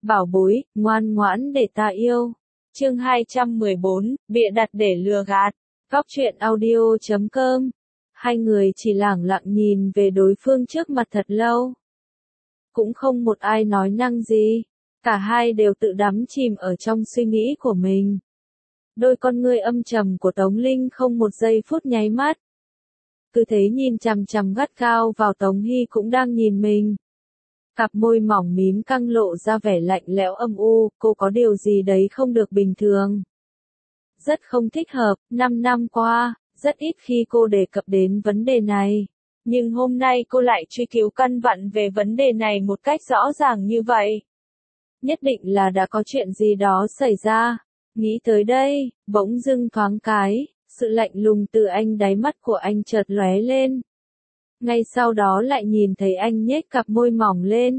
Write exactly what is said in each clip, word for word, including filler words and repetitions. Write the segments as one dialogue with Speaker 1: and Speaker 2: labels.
Speaker 1: bảo bối, ngoan ngoãn để ta yêu. Chương hai trăm mười bốn, bịa đặt để lừa gạt. Góc truyện audio chấm com. Hai người chỉ lẳng lặng nhìn về đối phương trước mặt thật lâu. Cũng không một ai nói năng gì. Cả hai đều tự đắm chìm ở trong suy nghĩ của mình. Đôi con ngươi âm trầm của Tống Linh không một giây phút nháy mắt. Cứ thế nhìn chằm chằm gắt gao vào Tống Hy cũng đang nhìn mình. Cặp môi mỏng mím căng lộ ra vẻ lạnh lẽo âm u, cô có điều gì đấy không được bình thường. Rất không thích hợp, năm năm qua, rất ít khi cô đề cập đến vấn đề này. Nhưng hôm nay cô lại truy cứu căn vặn về vấn đề này một cách rõ ràng như vậy. Nhất định là đã có chuyện gì đó xảy ra. Nghĩ tới đây, bỗng dưng thoáng cái, sự lạnh lùng từ anh đáy mắt của anh chợt lóe lên. Ngay sau đó lại nhìn thấy anh nhếch cặp môi mỏng lên.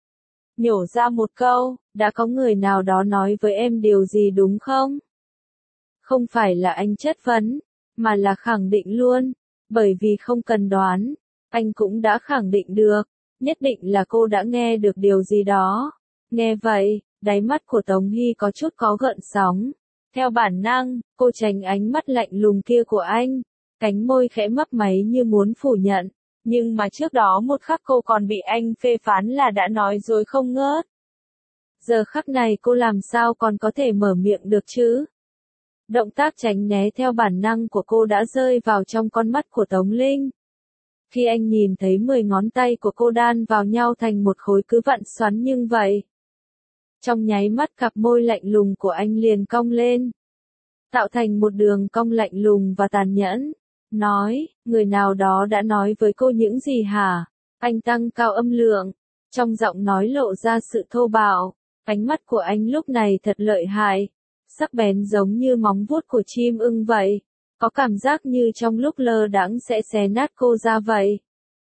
Speaker 1: Nhổ ra một câu, đã có người nào đó nói với em điều gì đúng không? Không phải là anh chất vấn, mà là khẳng định luôn, bởi vì không cần đoán, anh cũng đã khẳng định được, nhất định là cô đã nghe được điều gì đó. Nghe vậy, đáy mắt của Tống Hy có chút có gợn sóng. Theo bản năng, cô tránh ánh mắt lạnh lùng kia của anh, cánh môi khẽ mấp máy như muốn phủ nhận. Nhưng mà trước đó một khắc cô còn bị anh phê phán là đã nói dối không ngớt. Giờ khắc này cô làm sao còn có thể mở miệng được chứ? Động tác tránh né theo bản năng của cô đã rơi vào trong con mắt của Tống Linh. Khi anh nhìn thấy mười ngón tay của cô đan vào nhau thành một khối cứ vặn xoắn nhưng vậy. Trong nháy mắt cặp môi lạnh lùng của anh liền cong lên. Tạo thành một đường cong lạnh lùng và tàn nhẫn. Nói, người nào đó đã nói với cô những gì hả? Anh tăng cao âm lượng. Trong giọng nói lộ ra sự thô bạo. Ánh mắt của anh lúc này thật lợi hại. Sắc bén giống như móng vuốt của chim ưng vậy. Có cảm giác như trong lúc lơ đãng sẽ xé nát cô ra vậy.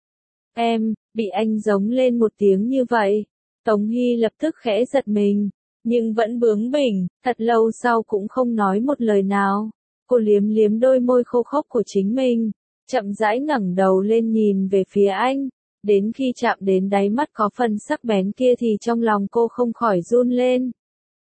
Speaker 1: Em, bị anh giống lên một tiếng như vậy. Tống Hy lập tức khẽ giật mình. Nhưng vẫn bướng bỉnh, thật lâu sau cũng không nói một lời nào. Cô liếm liếm đôi môi khô khốc của chính mình, chậm rãi ngẩng đầu lên nhìn về phía anh, đến khi chạm đến đáy mắt có phần sắc bén kia thì trong lòng cô không khỏi run lên.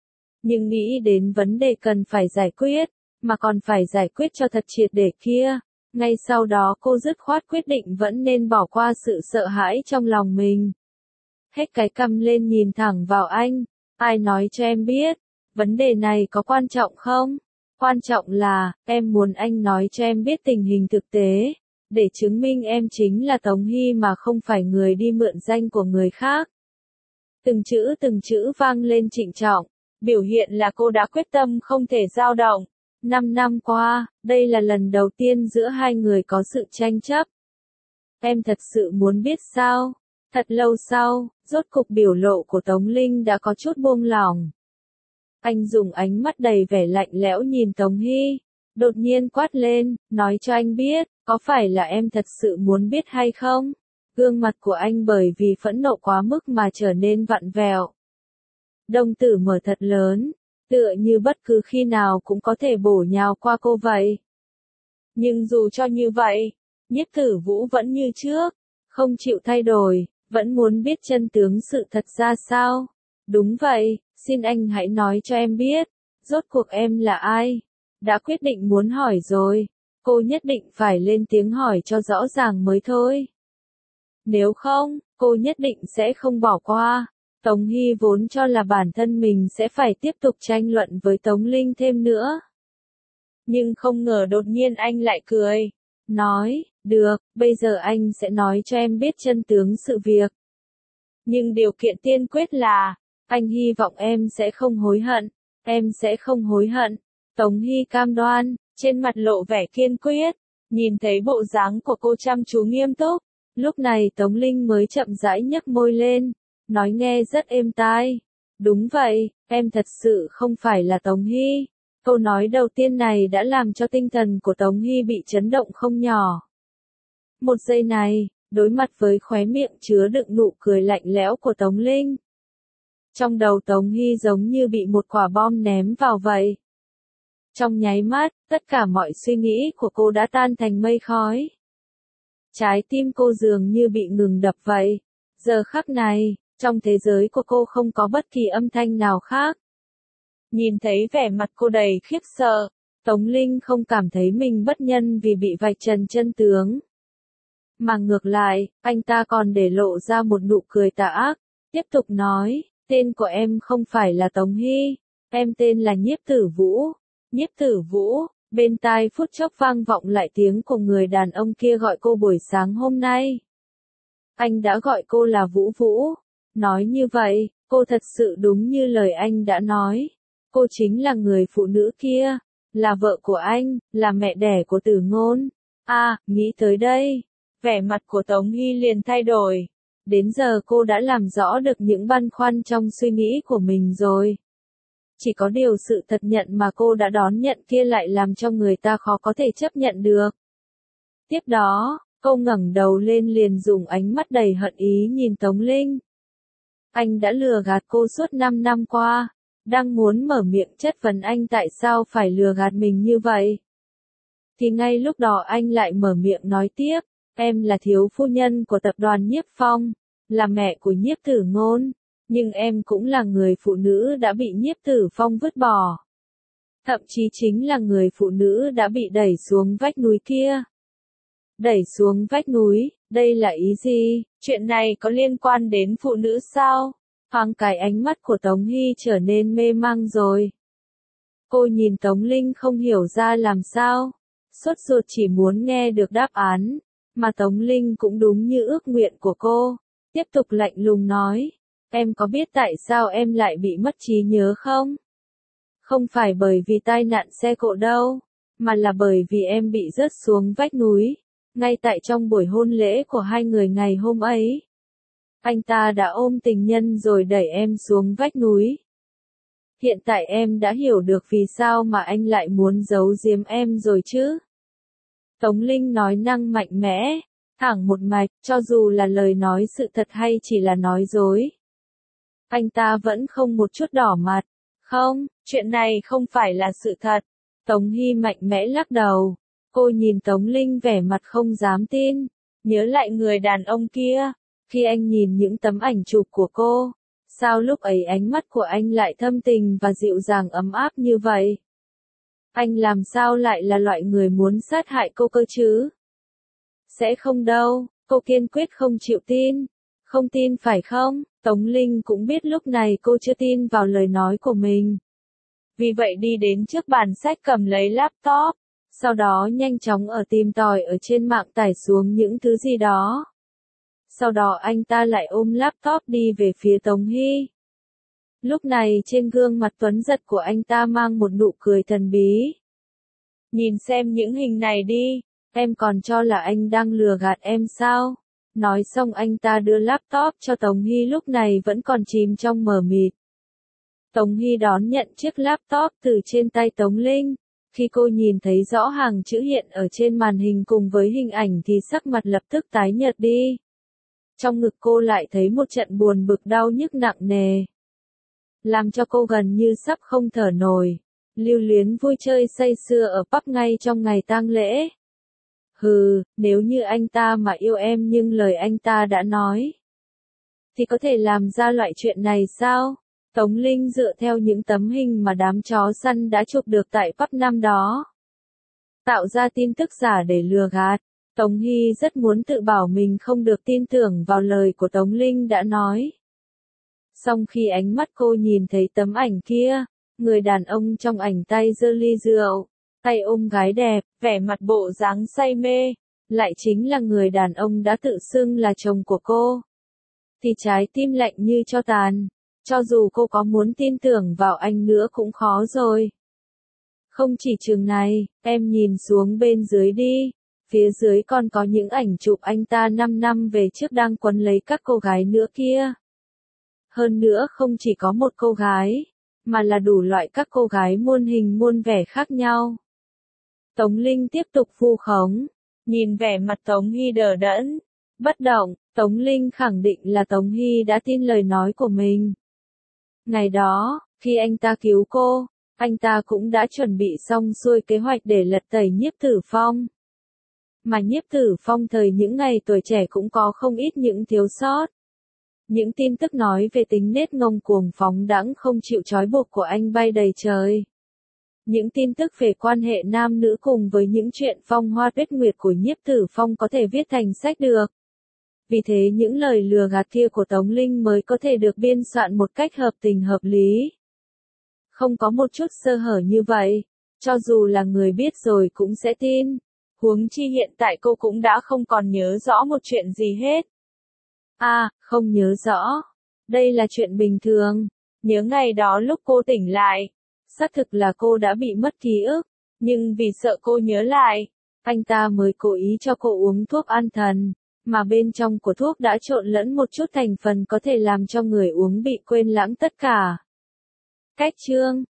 Speaker 1: Nhưng nghĩ đến vấn đề cần phải giải quyết, mà còn phải giải quyết cho thật triệt để kia, ngay sau đó cô dứt khoát quyết định vẫn nên bỏ qua sự sợ hãi trong lòng mình. Hết cái cằm lên nhìn thẳng vào anh, ai nói cho em biết, vấn đề này có quan trọng không? Quan trọng là, em muốn anh nói cho em biết tình hình thực tế, để chứng minh em chính là Tống Hy mà không phải người đi mượn danh của người khác. Từng chữ từng chữ vang lên trịnh trọng, biểu hiện là cô đã quyết tâm không thể dao động. Năm năm qua, đây là lần đầu tiên giữa hai người có sự tranh chấp. Em thật sự muốn biết sao? Thật lâu sau, rốt cục biểu lộ của Tống Linh đã có chút buông lỏng. Anh dùng ánh mắt đầy vẻ lạnh lẽo nhìn Tống Hy, đột nhiên quát lên, nói cho anh biết, có phải là em thật sự muốn biết hay không? Gương mặt của anh bởi vì phẫn nộ quá mức mà trở nên vặn vẹo. Đồng tử mở thật lớn, tựa như bất cứ khi nào cũng có thể bổ nhào qua cô vậy. Nhưng dù cho như vậy, Nhiếp Tử Vũ vẫn như trước, không chịu thay đổi, vẫn muốn biết chân tướng sự thật ra sao. Đúng vậy, xin anh hãy nói cho em biết, rốt cuộc em là ai? Đã quyết định muốn hỏi rồi, cô nhất định phải lên tiếng hỏi cho rõ ràng mới thôi. Nếu không, cô nhất định sẽ không bỏ qua. Tống Hy vốn cho là bản thân mình sẽ phải tiếp tục tranh luận với Tống Linh thêm nữa. Nhưng không ngờ đột nhiên anh lại cười. Nói, được, bây giờ anh sẽ nói cho em biết chân tướng sự việc. Nhưng điều kiện tiên quyết là, anh hy vọng em sẽ không hối hận, em sẽ không hối hận. Tống Hy cam đoan, trên mặt lộ vẻ kiên quyết, nhìn thấy bộ dáng của cô chăm chú nghiêm túc. Lúc này Tống Linh mới chậm rãi nhấc môi lên, nói nghe rất êm tai. Đúng vậy, em thật sự không phải là Tống Hy. Câu nói đầu tiên này đã làm cho tinh thần của Tống Hy bị chấn động không nhỏ. Một giây này, đối mặt với khóe miệng chứa đựng nụ cười lạnh lẽo của Tống Linh. Trong đầu Tống Hy giống như bị một quả bom ném vào vậy. Trong nháy mắt, tất cả mọi suy nghĩ của cô đã tan thành mây khói. Trái tim cô dường như bị ngừng đập vậy. Giờ khắc này, Trong thế giới của cô không có bất kỳ âm thanh nào khác. Nhìn thấy vẻ mặt cô đầy khiếp sợ, Tống Linh không cảm thấy mình bất nhân vì bị vạch trần chân tướng. Mà ngược lại, anh ta còn để lộ ra một nụ cười tà ác, tiếp tục nói, tên của em không phải là Tống Hy, em tên là Nhiếp Tử Vũ. Nhiếp Tử Vũ, bên tai phút chốc vang vọng lại tiếng của người đàn ông kia gọi cô buổi sáng hôm nay. Anh đã gọi cô là Vũ Vũ. Nói như vậy, cô thật sự đúng như lời anh đã nói. Cô chính là người phụ nữ kia, là vợ của anh, là mẹ đẻ của Tử Ngôn. À, nghĩ tới đây, vẻ mặt của Tống Hy liền thay đổi. Đến giờ cô đã làm rõ được những băn khoăn trong suy nghĩ của mình rồi. Chỉ có điều sự thật nhận mà cô đã đón nhận kia lại làm cho người ta khó có thể chấp nhận được. Tiếp đó, cô ngẩng đầu lên liền dùng ánh mắt đầy hận ý nhìn Tống Linh. Anh đã lừa gạt cô suốt năm năm qua, đang muốn mở miệng chất vấn anh tại sao phải lừa gạt mình như vậy. Thì ngay lúc đó anh lại mở miệng nói tiếp, em là thiếu phu nhân của tập đoàn Nhiếp Phong, là mẹ của Nhiếp Tử Ngôn, nhưng em cũng là người phụ nữ đã bị Nhiếp Tử Phong vứt bỏ. Thậm chí chính là người phụ nữ đã bị đẩy xuống vách núi kia. Đẩy xuống vách núi, đây là ý gì? Chuyện này có liên quan đến phụ nữ sao? Thoáng cái ánh mắt của Tống Hy trở nên mê mang rồi. Cô nhìn Tống Linh không hiểu ra làm sao. Sốt ruột chỉ muốn nghe được đáp án. Mà Tống Linh cũng đúng như ước nguyện của cô. Tiếp tục lạnh lùng nói. Em có biết tại sao em lại bị mất trí nhớ không? Không phải bởi vì tai nạn xe cộ đâu. Mà là bởi vì em bị rớt xuống vách núi. Ngay tại trong buổi hôn lễ của hai người ngày hôm ấy. Anh ta đã ôm tình nhân rồi đẩy em xuống vách núi. Hiện tại em đã hiểu được vì sao mà anh lại muốn giấu giếm em rồi chứ. Tống Linh nói năng mạnh mẽ, thẳng một mạch, cho dù là lời nói sự thật hay chỉ là nói dối. Anh ta vẫn không một chút đỏ mặt. Không, chuyện này không phải là sự thật. Tống Hy mạnh mẽ lắc đầu. Cô nhìn Tống Linh vẻ mặt không dám tin. Nhớ lại người đàn ông kia. Khi anh nhìn những tấm ảnh chụp của cô, sao lúc ấy ánh mắt của anh lại thâm tình và dịu dàng ấm áp như vậy? Anh làm sao lại là loại người muốn sát hại cô cơ chứ? Sẽ không đâu, cô kiên quyết không chịu tin. Không tin phải không? Tống Linh cũng biết lúc này cô chưa tin vào lời nói của mình. Vì vậy đi đến trước bàn sách cầm lấy laptop, sau đó nhanh chóng ở tìm tòi ở trên mạng tải xuống những thứ gì đó. Sau đó anh ta lại ôm laptop đi về phía Tống Hy. Lúc này trên gương mặt tuấn giật của anh ta mang một nụ cười thần bí. Nhìn xem những hình này đi, em còn cho là anh đang lừa gạt em sao? Nói xong anh ta đưa laptop cho Tống Hy lúc này vẫn còn chìm trong mờ mịt. Tống Hy đón nhận chiếc laptop từ trên tay Tống Linh. Khi cô nhìn thấy rõ hàng chữ hiện ở trên màn hình cùng với hình ảnh thì sắc mặt lập tức tái nhợt đi. Trong ngực cô lại thấy một trận buồn bực đau nhức nặng nề. Làm cho cô gần như sắp không thở nổi. Lưu luyến vui chơi say sưa ở pub ngay trong ngày tang lễ. Hừ, nếu như anh ta mà yêu em nhưng lời anh ta đã nói, thì có thể làm ra loại chuyện này sao? Tống Linh dựa theo những tấm hình mà đám chó săn đã chụp được tại pub năm đó. Tạo ra tin tức giả để lừa gạt. Tống Hy rất muốn tự bảo mình không được tin tưởng vào lời của Tống Linh đã nói. Song khi ánh mắt cô nhìn thấy tấm ảnh kia, người đàn ông trong ảnh tay giơ ly rượu, tay ôm gái đẹp, vẻ mặt bộ dáng say mê, lại chính là người đàn ông đã tự xưng là chồng của cô. Thì trái tim lạnh như tro tàn, cho dù cô có muốn tin tưởng vào anh nữa cũng khó rồi. Không chỉ chừng này, em nhìn xuống bên dưới đi. Phía dưới còn có những ảnh chụp anh ta năm năm về trước đang quấn lấy các cô gái nữa kia. Hơn nữa không chỉ có một cô gái, mà là đủ loại các cô gái muôn hình muôn vẻ khác nhau. Tống Linh tiếp tục vu khống, nhìn vẻ mặt Tống Hy đờ đẫn, bất động, Tống Linh khẳng định là Tống Hy đã tin lời nói của mình. Ngày đó, khi anh ta cứu cô, anh ta cũng đã chuẩn bị xong xuôi kế hoạch để lật tẩy Nhiếp Tử Phong. Mà Nhiếp Tử Phong thời những ngày tuổi trẻ cũng có không ít những thiếu sót. Những tin tức nói về tính nết ngông cuồng phóng đãng không chịu trói buộc của anh bay đầy trời. Những tin tức về quan hệ nam nữ cùng với những chuyện phong hoa tuyết nguyệt của Nhiếp Tử Phong có thể viết thành sách được. Vì thế những lời lừa gạt kia của Tống Linh mới có thể được biên soạn một cách hợp tình hợp lý. Không có một chút sơ hở như vậy, cho dù là người biết rồi cũng sẽ tin. Huống chi hiện tại cô cũng đã không còn nhớ rõ một chuyện gì hết. À, không nhớ rõ. Đây là chuyện bình thường. Nhớ ngày đó lúc cô tỉnh lại. Xác thực là cô đã bị mất ký ức. Nhưng vì sợ cô nhớ lại, anh ta mới cố ý cho cô uống thuốc an thần. Mà bên trong của thuốc đã trộn lẫn một chút thành phần có thể làm cho người uống bị quên lãng tất cả. Cách chương